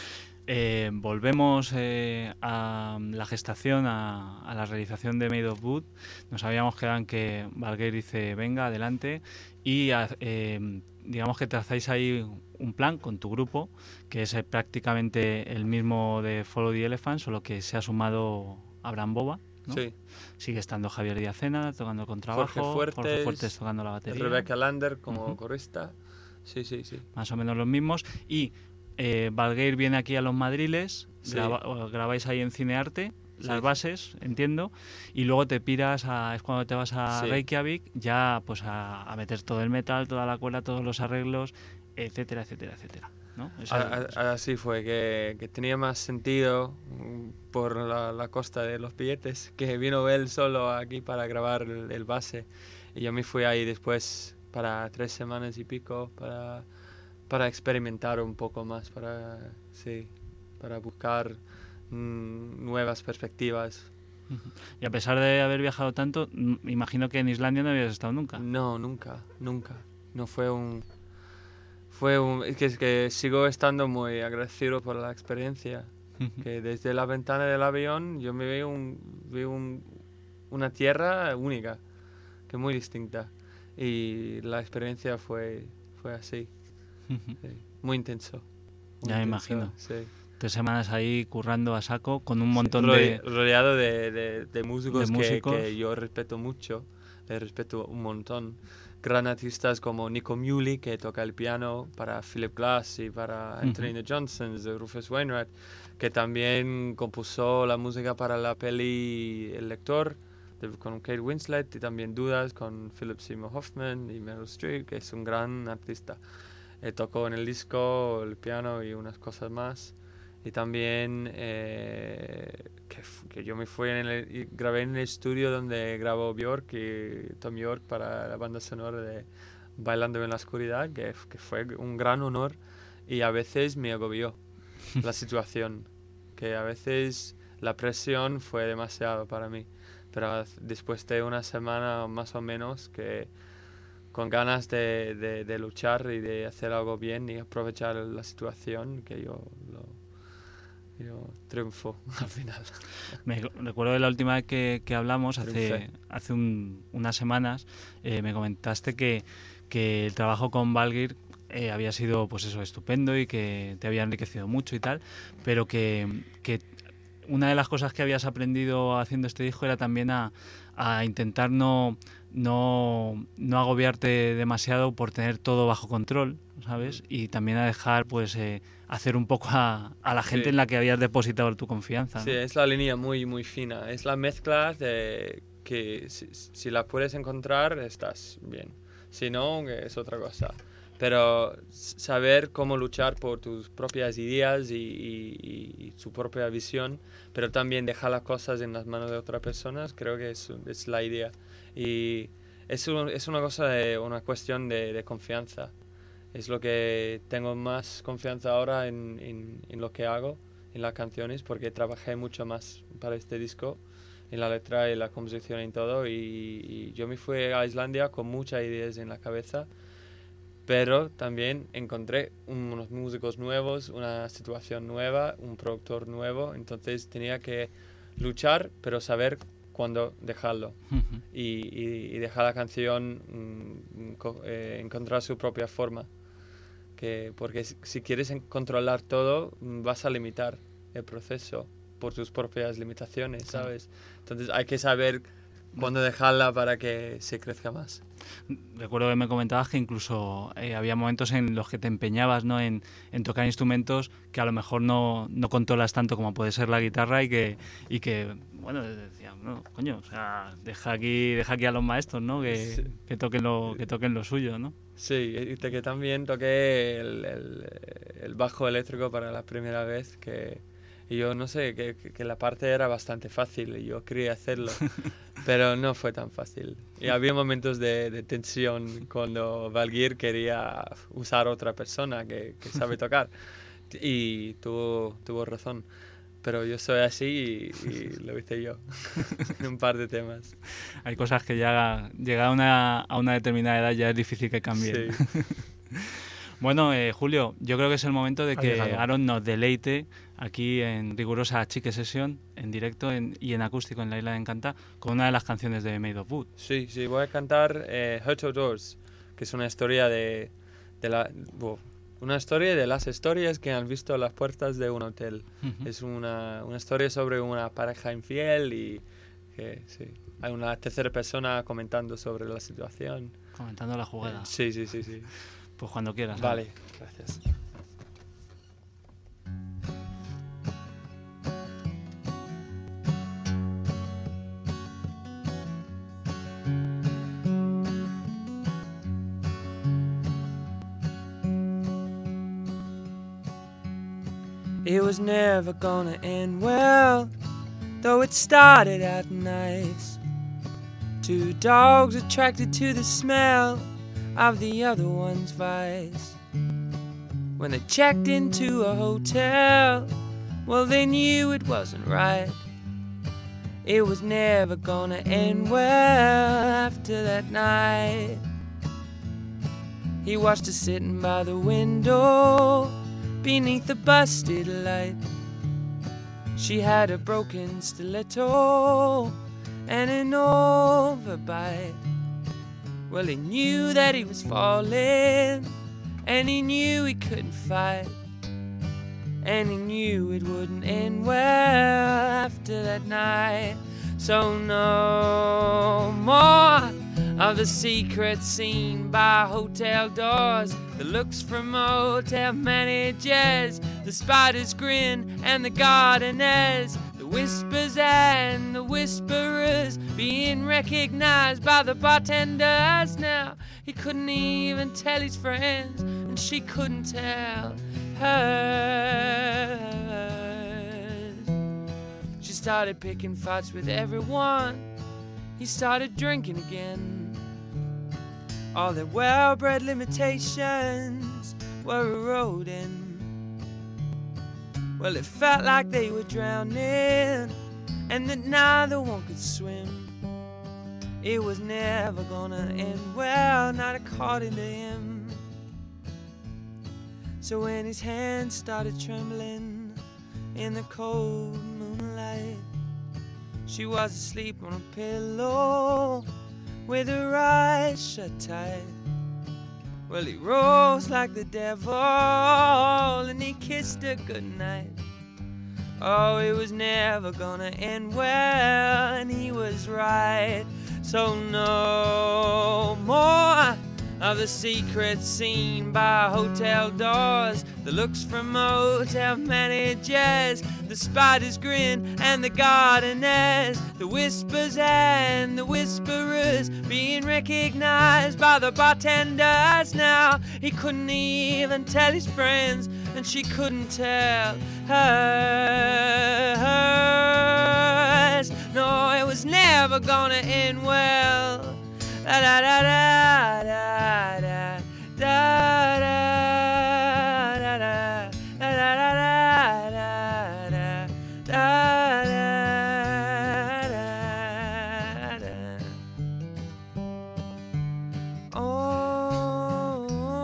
Eh, volvemos eh, a la gestación, a, a la realización de Made of Wood. Nos habíamos quedado en que Valguer dice, venga, adelante, y eh, digamos que trazáis ahí un plan con tu grupo, que es eh, prácticamente el mismo de Follow the Elephant, solo que se ha sumado Abraham Boba, ¿no? Sí. Sigue estando Javier Díaz-Cena tocando contrabajo, Jorge Fuertes, Jorge Fuertes tocando la batería. Rebecca Lander como Uh-huh. corista. Sí, sí, sí. Más o menos los mismos. Y eh, Valguer viene aquí a Los Madriles, Sí. graba, grabáis ahí en Cinearte las Sí. bases, entiendo, y luego te piras, a, es cuando te vas a Sí. Reykjavik, ya pues a, a meter todo el metal, toda la cuerda, todos los arreglos, etcétera, etcétera, etcétera, ¿no? Esa- A- a- Así fue, que, que tenía más sentido mm, por la, la costa de los billetes, que vino él solo aquí para grabar el, el base. Y yo me fui ahí después para tres semanas y pico para, para experimentar un poco más, para, sí, para buscar mm, nuevas perspectivas. Y a pesar de haber viajado tanto, m- me imagino que en Islandia no habías estado nunca. No, nunca, nunca. No fue un... Fue un... Es que, es que sigo estando muy agradecido por la experiencia. Que desde la ventana del avión yo me veo, un, veo un- una tierra única, que muy distinta. Y la experiencia fue, fue así, sí, muy intenso. muy Ya me intenso, imagino. Sí. Tres semanas ahí currando a saco con un montón Rode- de... Rodeado de, de- de músicos, de que- músicos. Que, yo respeto mucho, les respeto un montón. Gran artistas como Nico Muhly, que toca el piano para Philip Glass y para Antonina Johnson, de Rufus Wainwright, que también compuso la música para la peli El Lector, de- con Kate Winslet, y también Dudas con Philip Seymour Hoffman y Meryl Streep, que es un gran artista. Eh, tocó en el disco el piano y unas cosas más. Y también eh, que, f- que yo me fui en el, y grabé en el estudio donde grabó Björk y Tom York para la banda sonora de Bailando en la Oscuridad, que, f- que fue un gran honor, y a veces me agobió la situación, que a veces la presión fue demasiado para mí. Pero después de una semana más o menos, que con ganas de, de, de luchar y de hacer algo bien y aprovechar la situación, que yo lo yo triunfo al final. Me recuerdo de la última vez que, que hablamos, hace, Triunfé. hace un- unas semanas, eh, me comentaste que, que el trabajo con Valguer eh, había sido pues eso, estupendo y que te había enriquecido mucho y tal, pero que, que una de las cosas que habías aprendido haciendo este disco era también a, a intentar no, no, no agobiarte demasiado por tener todo bajo control, ¿sabes? Y también a dejar pues eh, hacer un poco a, a la gente Sí. en la que habías depositado tu confianza, ¿no? Sí, es la línea muy, muy fina. Es la mezcla de que si, si la puedes encontrar, estás bien. Si no, que es otra cosa. Pero s- saber cómo luchar por tus propias ideas y, y- y su propia visión, pero también dejar las cosas en las manos de otras personas, creo que es, es la idea. Y es, un- es una cosa de una cuestión de, de confianza. Es lo que tengo más confianza ahora en, en, en lo que hago, en las canciones, porque trabajé mucho más para este disco, en la letra y la composición y todo, y, y yo me fui a Islandia con muchas ideas en la cabeza, pero también encontré unos músicos nuevos, una situación nueva, un productor nuevo, entonces tenía que luchar, pero saber cuándo dejarlo Ujú. y, y- y dejar la canción mm, co- eh, encontrar su propia forma. Que, porque si, si quieres en- controlar todo, mm, vas a limitar el proceso por tus propias limitaciones, Claro. ¿sabes? Entonces hay que saber cuándo dejarla para que se crezca más. Recuerdo que me comentabas que incluso eh, había momentos en los que te empeñabas, ¿no? en, en tocar instrumentos que a lo mejor no, no controlas tanto como puede ser la guitarra y que, y que bueno, decía, no, coño, o sea, deja aquí, deja aquí a los maestros, ¿no? Que, Sí. que, toquen lo, que toquen lo suyo, ¿no? Sí, y te- que también toqué el, el- el bajo eléctrico para la primera vez, que y yo no sé, que, que- que la parte era bastante fácil y yo quería hacerlo, pero no fue tan fácil. Y había momentos de, de tensión cuando Valguer quería usar otra persona que, que sabe tocar. Y tuvo, tuvo razón. Pero yo soy así y, y lo hice yo en un par de temas. Hay cosas que ya llegada a una, a una determinada edad ya es difícil que cambien. Sí. Bueno, eh, Julio, yo creo que es el momento de Ha que llegado. Aaron nos deleite aquí en rigurosa Chique Session, en directo en- y en acústico en la Isla de Encanta, con una de las canciones de Made of Wood. Sí, sí, voy a cantar eh, Hurt Outdoors, que es una historia de, de la, bueno, una historia de las historias que han visto a las puertas de un hotel. Ujú. Es una, una historia sobre una pareja infiel y que sí, hay una tercera persona comentando sobre la situación. Comentando la jugada. Eh, sí, sí, sí, sí. Pues cuando quieras. Vale, gracias. It was never gonna end well, though it started out nice. Two dogs attracted to the smell of the other one's vice. When they checked into a hotel, well, they knew it wasn't right. It was never gonna end well after that night. He watched her sitting by the window beneath the busted light. She had a broken stiletto and an overbite. Well, he knew that he was falling, and he knew he couldn't fight, and he knew it wouldn't end well after that night. So no more of the secret seen by hotel doors, the looks from hotel managers, the spider's grin and the gardeners, the whispers and the whisperers being recognized by the bartenders. Now he couldn't even tell his friends, and she couldn't tell hers. She started picking fights with everyone. He started drinking again. All their well-bred limitations were eroding. Well, it felt like they were drowning, and that neither one could swim. It was never gonna end well, not according to him. So when his hands started trembling in the cold moonlight, she was asleep on a pillow with her eyes shut tight. Well, he rose like the devil and he kissed her goodnight. Oh, it was never gonna end well, and he was right. So no more of the secrets seen by hotel doors, the looks from hotel managers, the spider's grin and the gardeners, the whispers and the whisperers being recognized by the bartenders. Now he couldn't even tell his friends, and she couldn't tell hers. No, it was never gonna end well. Da da da da da da da da da da da da da. Oh.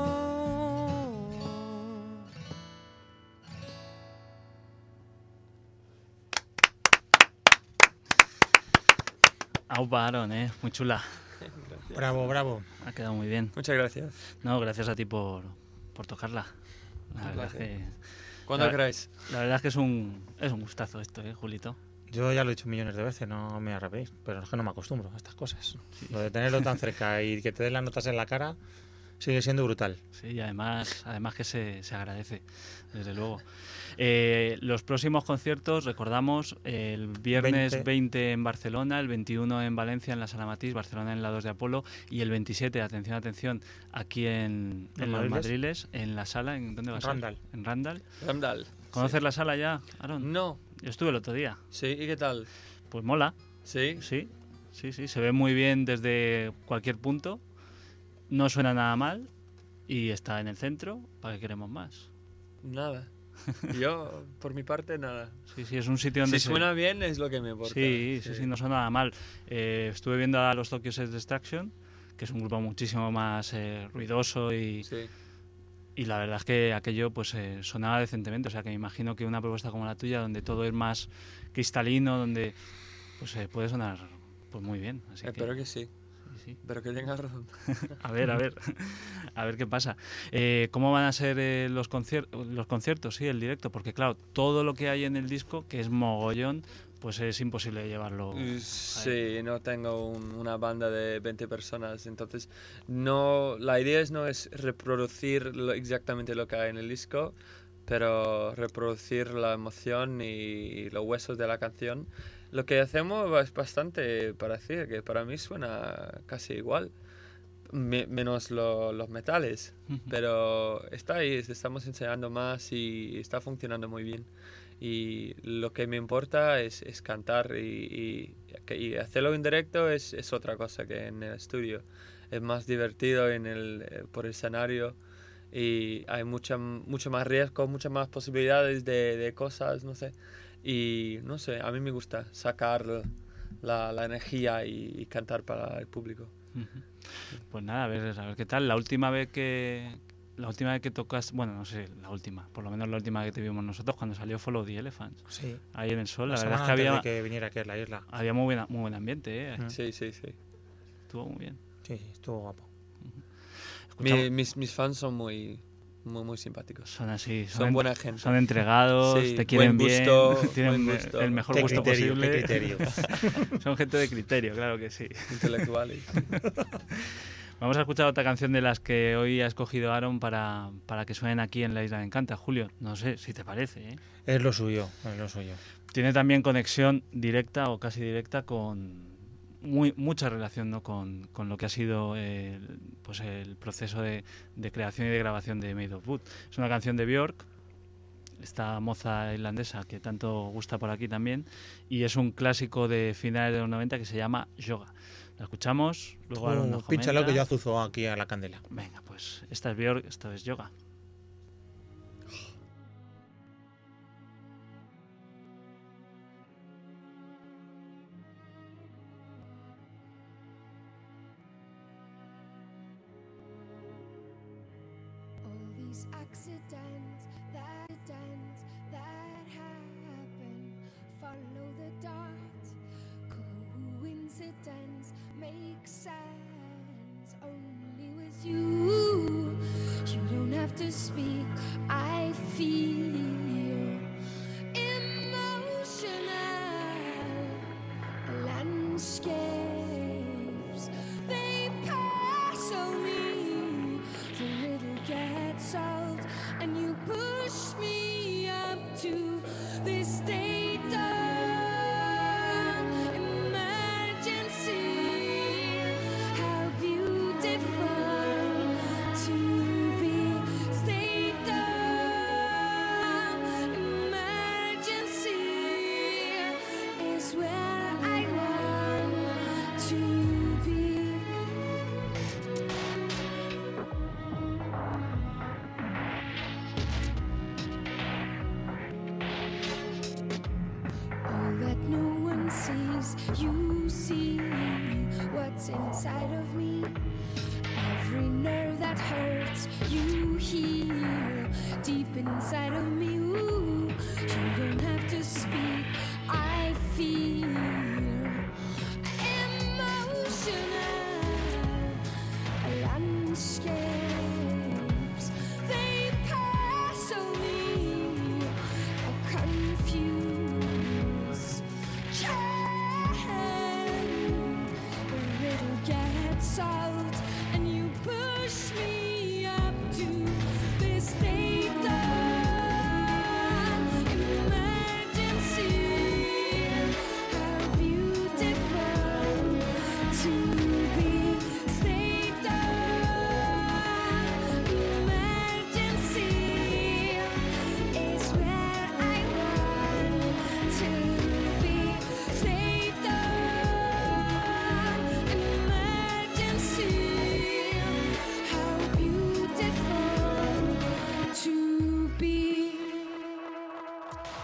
Aupa, Aaron, ¿eh? Muy chula. Bravo, bravo. Ha quedado muy bien. Muchas gracias. No, gracias a ti por, por tocarla. La Un verdad, es placer. que, Cuando La- queráis. la verdad es que es un, es un gustazo esto, ¿eh, Julito? Yo ya lo he dicho millones de veces, no me voy a repetir, pero es que no me acostumbro a estas cosas. Lo de tenerlo tan cerca y que te den las notas en la cara sigue siendo brutal. Sí, y además, además que se, se agradece, desde luego. Eh, los próximos conciertos, recordamos, el viernes veinte. veinte en Barcelona, el veintiuno en Valencia, en la Sala Matís, Barcelona en la dos de Apolo, y el veintisiete, atención, atención, aquí en, ¿En en Los Madriles? Madriles, en la sala, ¿en dónde va a ser? Randall. En Randall. Ramdal. ¿Conoces la sala ya, Aaron? No. Yo estuve el otro día. Sí, ¿y qué tal? Pues mola, Sí. sí, sí, sí, se ve muy bien desde cualquier punto, no suena nada mal y está en el centro, ¿para qué queremos más? Nada. Yo, por mi parte, nada. Sí, sí, es un sitio donde Si se- suena bien es lo que me importa. Sí, sí, sí, no suena nada mal. Eh, estuve viendo a los Tokyo Sex Destruction, que es un grupo muchísimo más eh, ruidoso y, Sí. y la verdad es que aquello pues eh, sonaba decentemente. O sea que me imagino que una propuesta como la tuya, donde todo es más cristalino, donde pues eh, puede sonar pues muy bien. Así que, Espero que sí. sí, sí. Pero que tengas razón. A ver, a ver, a ver qué pasa. Eh, ¿Cómo van a ser eh, los, concier- los conciertos, sí, el directo? Porque claro, todo lo que hay en el disco, que es mogollón, pues es imposible llevarlo. Sí, no tengo un- una banda de veinte personas, entonces no, la idea es no es reproducir lo- exactamente lo que hay en el disco, pero reproducir la emoción y los huesos de la canción. Lo que hacemos es bastante parecido, que para mí suena casi igual, me- menos lo- los metales, Ujú. pero está ahí, estamos ensayando más y está funcionando muy bien. Y lo que me importa es, es cantar y, y, que- y hacerlo en directo es, es otra cosa que en el estudio. Es más divertido en el, eh, por el escenario y hay mucha, mucho más riesgo, muchas más posibilidades de, de cosas, no sé. Y no sé, a mí me gusta sacar la, la energía y, y cantar para el público. Ujú. Pues nada, a ver, a ver qué tal. La última vez que la última vez que tocas, bueno, no sé, la última, por lo menos la última que te vimos nosotros cuando salió Follow the Elephants, Sí. ahí en el sol. La La, verdad es semana que antes había, de que viniera aquí a la isla. había muy, buena, muy buen ambiente, ¿eh? Mm. Sí, sí, sí. Estuvo muy bien. Sí, sí, estuvo guapo. Escuchamos- Mi- mis, mis fans son muy, muy, muy simpáticos. son así, son, Son en- buena gente. son entregados, Sí, te quieren buen bien, gusto, tienen buen gusto. el mejor Qué gusto criterio, posible. qué criterio. Son gente de criterio, claro que sí. Intelectuales. Vamos a escuchar otra canción de las que hoy ha escogido Aaron para, para que suenen aquí en la Isla de Encanta. Julio, no sé si te parece, ¿eh? Es lo suyo, es lo suyo. Tiene también conexión directa o casi directa con muy, mucha relación, ¿no? con, con lo que ha sido el, pues el proceso de, de creación y de grabación de Made of Wood. Es una canción de Björk, esta moza irlandesa que tanto gusta por aquí también, y es un clásico de finales de los noventa que se llama Yoga. La escuchamos, luego Aaron nos Uh, pínchalo comenta. que yo azuzo aquí a la candela. Venga, pues esta es Björk, esto es Yoga. All these accidents that accidents that happen, follow the dot. Coincidence makes sense only with you. You don't have to speak. I feel emotional landscapes. They pass on me. The little gets solved, and you push me up to this state of emergency. How beautiful to be state of emergency is where I want to be. All that no one sees, you see what's inside of me. Every nerve that hurts, you heal deep inside of me. Ooh, you don't have to speak. I feel emotional landscapes. They pass on me. A confused can. The riddle gets solved, and you push me up to this state of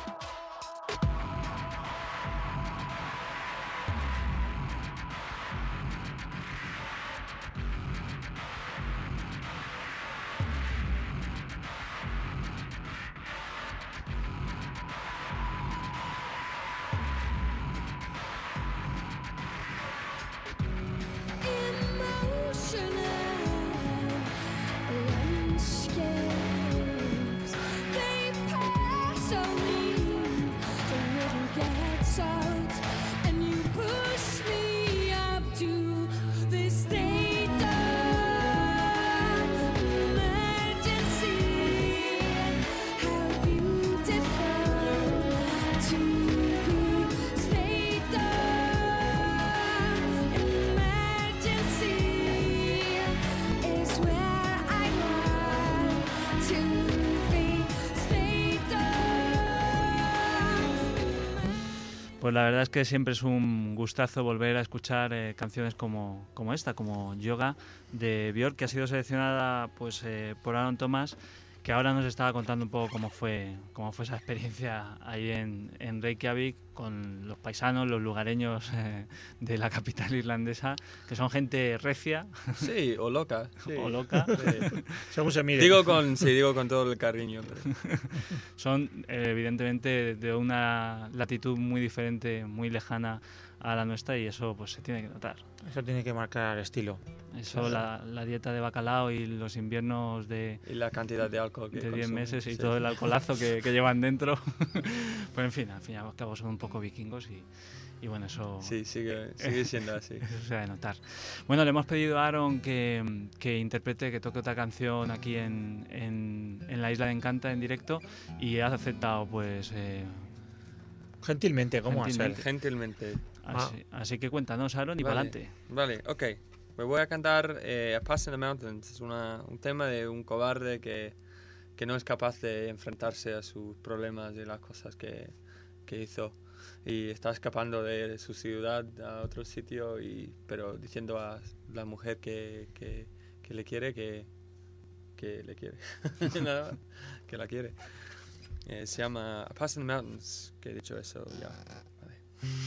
Landscapes, they pass on me. The river gets out, and you push me up to this state of emergency. How beautiful to be state of emergency is where I want to be state of. Pues la verdad es que siempre es un gustazo volver a escuchar eh, canciones como, como esta, como Yoga de Björk, que ha sido seleccionada pues eh, por Aaron Thomas, que ahora nos estaba contando un poco cómo fue, cómo fue esa experiencia ahí en, en Reykjavik con los paisanos, los lugareños eh, de la capital irlandesa, que son gente recia Sí, o loca. Sí. o loca. Sí. Según se mire. Digo con, sí, digo con todo el cariño. pero- Son eh, evidentemente de una latitud muy diferente, muy lejana a la nuestra, y eso pues se tiene que notar. Eso tiene que marcar estilo. Eso, la, la dieta de bacalao y los inviernos de, Y la cantidad de alcohol que de diez consumen, meses y sí. todo el alcoholazo que, que llevan dentro. Pues en fin, al fin y al cabo son un poco vikingos y, y bueno, eso, Sí, sigue, sigue siendo así. eso se ha de notar. Bueno, le hemos pedido a Aaron que, que interprete, que toque otra canción aquí en, en, en la Isla de Encanta en directo, y ha aceptado pues... eh, Gentilmente, ¿cómo Gentilmente. hacer? Gentilmente. así, así que cuéntanos, Aaron, y Vale. para adelante. Vale, ok. Me voy a cantar eh, A Pass in the Mountains. Es una, un tema de un cobarde que, que no es capaz de enfrentarse a sus problemas y las cosas que, que hizo. Y está escapando de su ciudad a otro sitio, y, pero diciendo a la mujer que, que, que le quiere que, que le quiere. Nada más, que la quiere. Eh, se llama A Pass in the Mountains, que he dicho eso ya. Vale.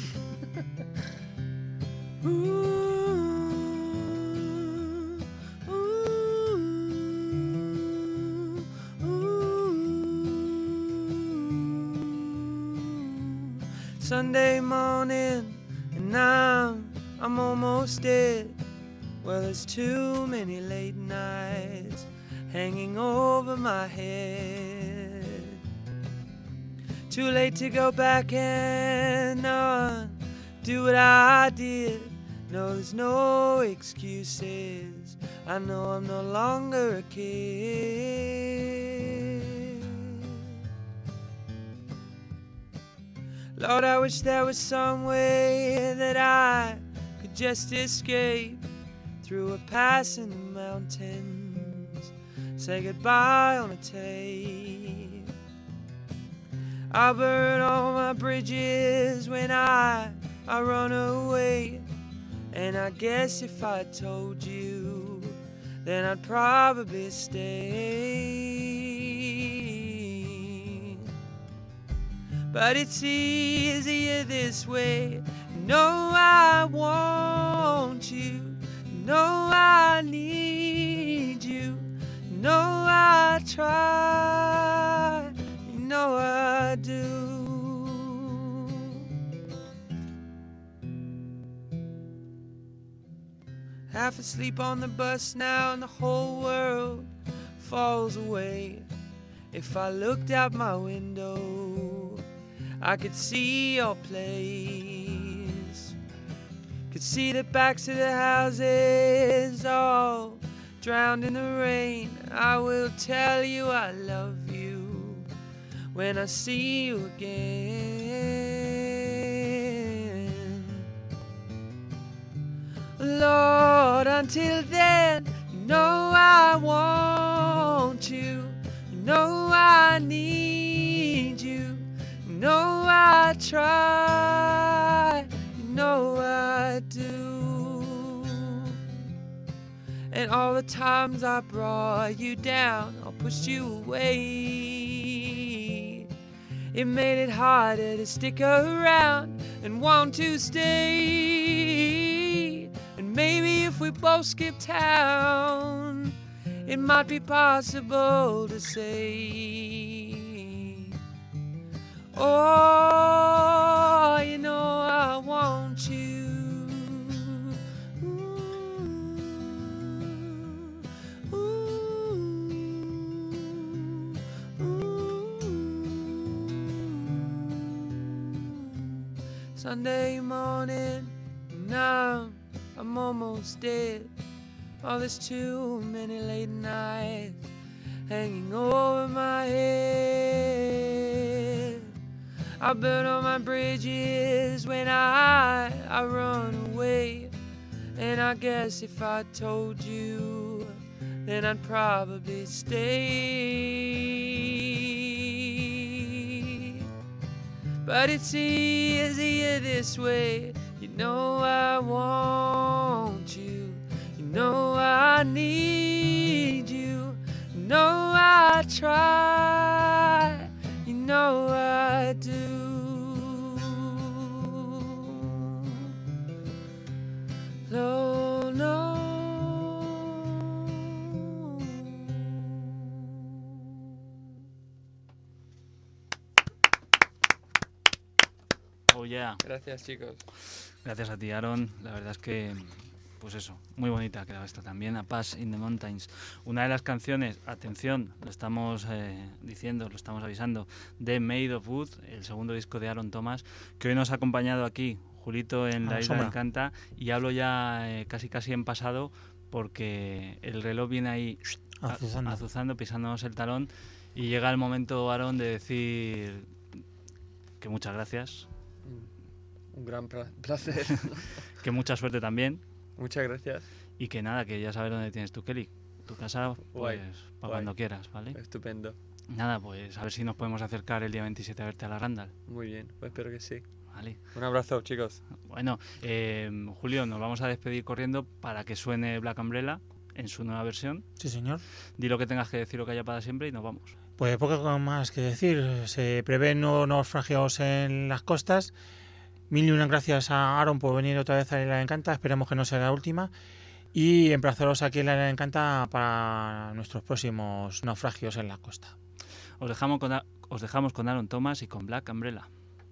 Sunday morning and I'm I'm almost dead. Well, there's too many late nights hanging over my head. Too late to go back and undo what I did. No, there's no excuses. I know I'm no longer a kid. Lord, I wish there was some way that I could just escape through a pass in the mountains, say goodbye on a tape. I'll burn all my bridges when I, I run away. And I guess if I told you, then I'd probably stay. But it's easier this way. No, I want you. No, I need you. No, I try. You know I do. Half asleep on the bus now, and the whole world falls away. If I looked out my window, I could see your place. Could see the backs of the houses all drowned in the rain. I will tell you I love you when I see you again. Lord, until then, you know I want you. You know I need you. You know I try. You know I do. And all the times I brought you down or pushed you away, It made it harder to stick around and want to stay. And maybe if we both skip town, it might be possible to say, oh, you know I want you. Ooh, ooh, ooh. Sunday morning, now I'm almost dead. Oh, there's too many late nights hanging over my head. I burn all my bridges when I, I run away. And I guess if I told you, then I'd probably stay. But it's easier this way. You know I want you. You know I need you. You know I try. You know I do. No, no. Oh yeah. Gracias, chicos. Gracias a ti, Aaron. La verdad es que, pues eso, muy bonita ha quedado esta también, A Pass in the Mountains. Una de las canciones, atención, lo estamos eh, diciendo, lo estamos avisando, de Made of Wood, el segundo disco de Aaron Thomas, que hoy nos ha acompañado aquí, Julito, en La Isla de Encanta, y hablo ya eh, casi casi en pasado, porque el reloj viene ahí Azuzando. azuzando, pisándonos el talón, y llega el momento, Aaron, de decir que muchas gracias, Un gran pra- placer. que mucha suerte también, Muchas gracias. y que nada, que ya sabes dónde tienes tu Kelly, tu casa, Guay, pues para guay. cuando quieras, ¿vale? Estupendo. Nada, pues a ver si nos podemos acercar el día veintisiete a verte a la Randall, Muy bien. Pues espero que sí. ¿vale? Un abrazo, chicos. Bueno, eh, Julio, nos vamos a despedir corriendo para que suene Black Umbrella en su nueva versión. Sí, señor. Di lo que tengas que decir, lo que haya para siempre, y nos vamos. Pues poco más que decir. Se prevén nuevos naufragios en las costas. Mil y una gracias a Aaron por venir otra vez a La Isla de Encanta. Esperemos que no sea la última. Y emplazaros aquí en La Isla de Encanta para nuestros próximos naufragios en la costa. Os dejamos con, A- os dejamos con Aaron Thomas y con Black Umbrella.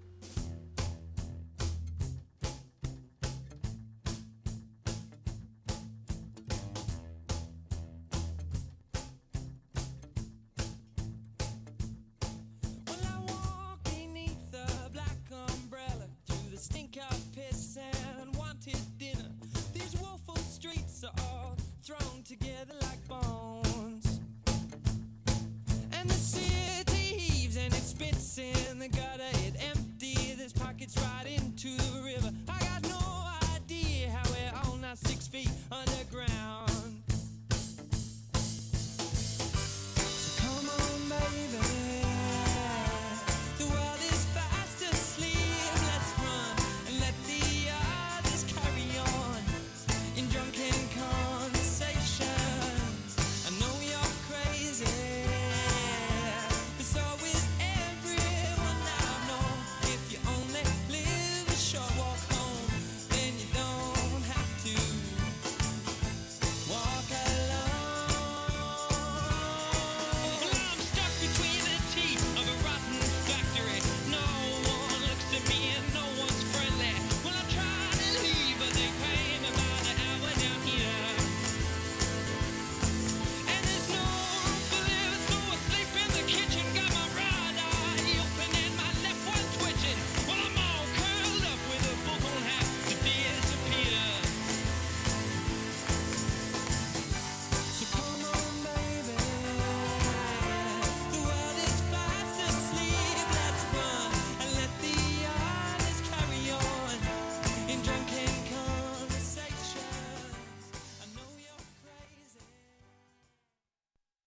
Well, I walk beneath the black umbrella through the stink of piss and wanted dinner. These woeful streets are all thrown together like bones. And the city heaves and it spits in the gutter.